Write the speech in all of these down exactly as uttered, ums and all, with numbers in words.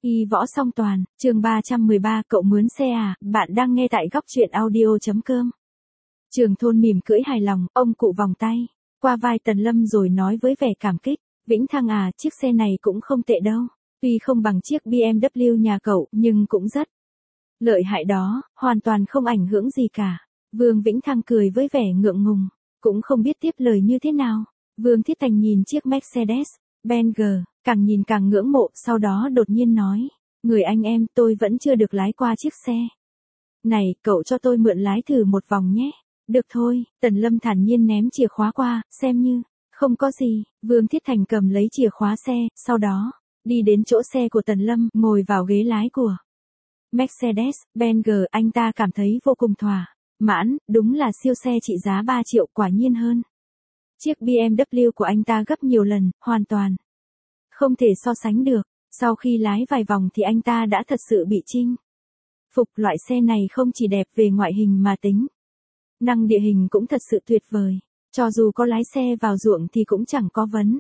Y võ song toàn, chương ba trăm mười ba, cậu mướn xe à, bạn đang nghe tại góc truyện audio.com. Trường Thôn mỉm cưỡi hài lòng, ông cụ vòng tay qua vai Tần Lâm rồi nói với vẻ cảm kích, Vĩnh Thăng à, chiếc xe này cũng không tệ đâu, tuy không bằng chiếc bê em vê nhà cậu, nhưng cũng rất lợi hại đó, hoàn toàn không ảnh hưởng gì cả. Vương Vĩnh Thăng cười với vẻ ngượng ngùng, cũng không biết tiếp lời như thế nào. Vương Thiết Thành nhìn chiếc Mercedes Benz, càng nhìn càng ngưỡng mộ, sau đó đột nhiên nói, người anh em, tôi vẫn chưa được lái qua chiếc xe này, cậu cho tôi mượn lái thử một vòng nhé. Được thôi, Tần Lâm thản nhiên ném chìa khóa qua, xem như không có gì. Vương Thiết Thành cầm lấy chìa khóa xe, sau đó đi đến chỗ xe của Tần Lâm, ngồi vào ghế lái của Mercedes Benz. Anh ta cảm thấy vô cùng thỏa mãn, đúng là siêu xe trị giá ba triệu, quả nhiên hơn chiếc bê em vê của anh ta gấp nhiều lần, hoàn toàn không thể so sánh được. Sau khi lái vài vòng thì anh ta đã thật sự bị chinh phục. Loại xe này không chỉ đẹp về ngoại hình mà tính năng địa hình cũng thật sự tuyệt vời. Cho dù có lái xe vào ruộng thì cũng chẳng có vấn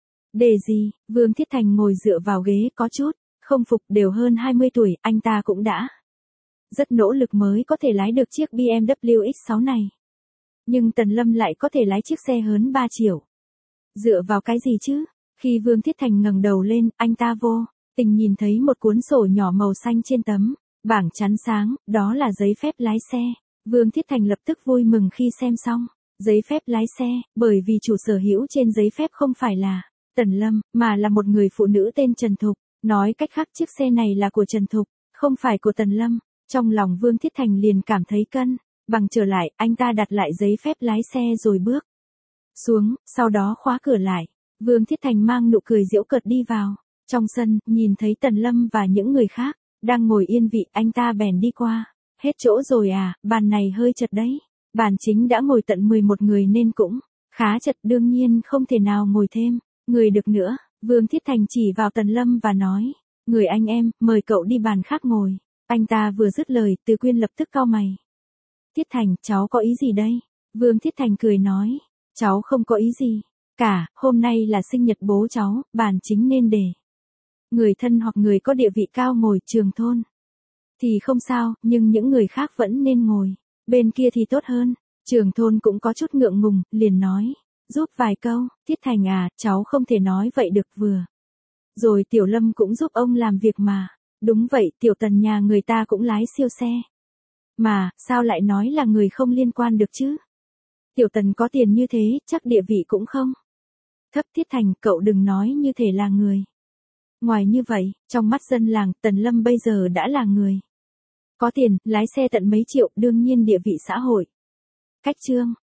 đề gì. Vương Thiết Thành ngồi dựa vào ghế có chút không phục, đều hơn hai mươi tuổi, anh ta cũng đã rất nỗ lực mới có thể lái được chiếc bê em vê ích sáu này. Nhưng Tần Lâm lại có thể lái chiếc xe hơn ba triệu. Dựa vào cái gì chứ? Khi Vương Thiết Thành ngẩng đầu lên, anh ta vô tình nhìn thấy một cuốn sổ nhỏ màu xanh trên tấm bảng chắn sáng, đó là giấy phép lái xe. Vương Thiết Thành lập tức vui mừng khi xem xong giấy phép lái xe, bởi vì chủ sở hữu trên giấy phép không phải là Tần Lâm, mà là một người phụ nữ tên Trần Thục. Nói cách khác, chiếc xe này là của Trần Thục, không phải của Tần Lâm. Trong lòng Vương Thiết Thành liền cảm thấy cân bằng trở lại, anh ta đặt lại giấy phép lái xe rồi bước xuống, sau đó khóa cửa lại. Vương Thiết Thành mang nụ cười giễu cợt đi vào trong sân, nhìn thấy Tần Lâm và những người khác đang ngồi yên vị, anh ta bèn đi qua. Hết chỗ rồi à, bàn này hơi chật đấy. Bàn chính đã ngồi tận mười một người nên cũng khá chật, đương nhiên không thể nào ngồi thêm người được nữa. Vương Thiết Thành chỉ vào Tần Lâm và nói, người anh em, mời cậu đi bàn khác ngồi. Anh ta vừa dứt lời, Từ Quyên lập tức cau mày. Thiết Thành, cháu có ý gì đây? Vương Thiết Thành cười nói, cháu không có ý gì cả, hôm nay là sinh nhật bố cháu, bàn chính nên để người thân hoặc người có địa vị cao ngồi. Trường Thôn thì không sao, nhưng những người khác vẫn nên ngồi bên kia thì tốt hơn. Trường Thôn cũng có chút ngượng ngùng, liền nói, giúp vài câu. Thiết Thành à, cháu không thể nói vậy được, vừa rồi Tiểu Lâm cũng giúp ông làm việc mà. Đúng vậy, Tiểu Tần nhà người ta cũng lái siêu xe mà, sao lại nói là người không liên quan được chứ? Tiểu Tần có tiền như thế, chắc địa vị cũng không thấp. Thiết Thành, cậu đừng nói như thể là người ngoài như vậy. Trong mắt dân làng, Tần Lâm bây giờ đã là người có tiền, lái xe tận mấy triệu, đương nhiên địa vị xã hội cách trương